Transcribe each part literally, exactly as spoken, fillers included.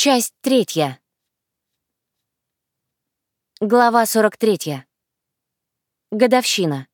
Часть третья. Глава сорок третья. Годовщина.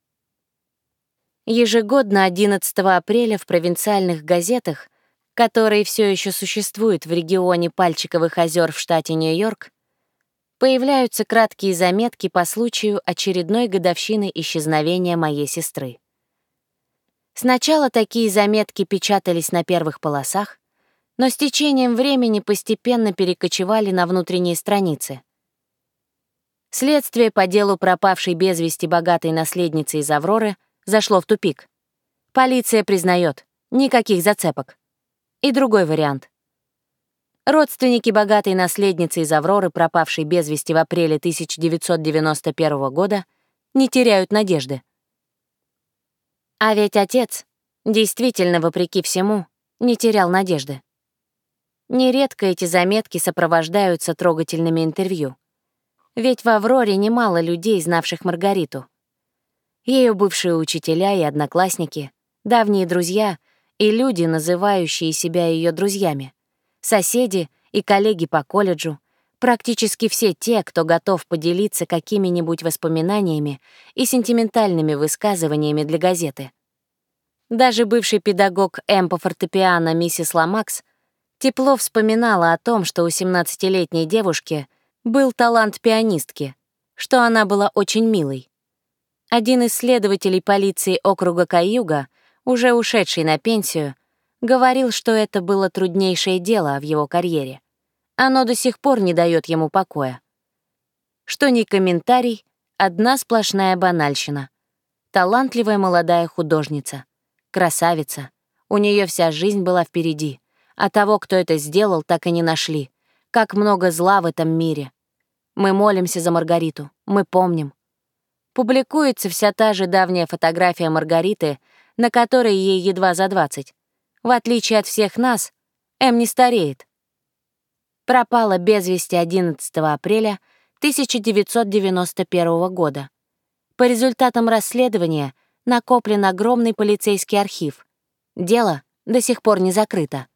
Ежегодно одиннадцатого апреля в провинциальных газетах, которые все еще существуют в регионе Пальчиковых озер в штате Нью-Йорк, появляются краткие заметки по случаю очередной годовщины исчезновения моей сестры. Сначала такие заметки печатались на первых полосах, но с течением времени постепенно перекочевали на внутренние страницы. Следствие по делу пропавшей без вести богатой наследницы из Авроры зашло в тупик. Полиция признает, никаких зацепок. И другой вариант. Родственники богатой наследницы из Авроры, пропавшей без вести в апреле тысяча девятьсот девяносто первого года, не теряют надежды. А ведь отец, действительно, вопреки всему, не терял надежды. Нередко эти заметки сопровождаются трогательными интервью. Ведь в Авроре немало людей, знавших Маргариту. Ее бывшие учителя и одноклассники, давние друзья и люди, называющие себя ее друзьями, соседи и коллеги по колледжу, практически все те, кто готов поделиться какими-нибудь воспоминаниями и сентиментальными высказываниями для газеты. Даже бывший педагог М по фортепиано миссис Ламакс тепло вспоминала о том, что у семнадцатилетней девушки был талант пианистки, что она была очень милой. Один из следователей полиции округа Кайюга, уже ушедший на пенсию, говорил, что это было труднейшее дело в его карьере. Оно до сих пор не дает ему покоя. Что ни комментарий, одна сплошная банальщина. Талантливая молодая художница, красавица, у нее вся жизнь была впереди. А того, кто это сделал, так и не нашли. Как много зла в этом мире. Мы молимся за Маргариту, мы помним. Публикуется вся та же давняя фотография Маргариты, на которой ей едва за двадцать. В отличие от всех нас, М не стареет. Пропала без вести одиннадцатого апреля тысяча девятьсот девяносто первого года. По результатам расследования накоплен огромный полицейский архив. Дело до сих пор не закрыто.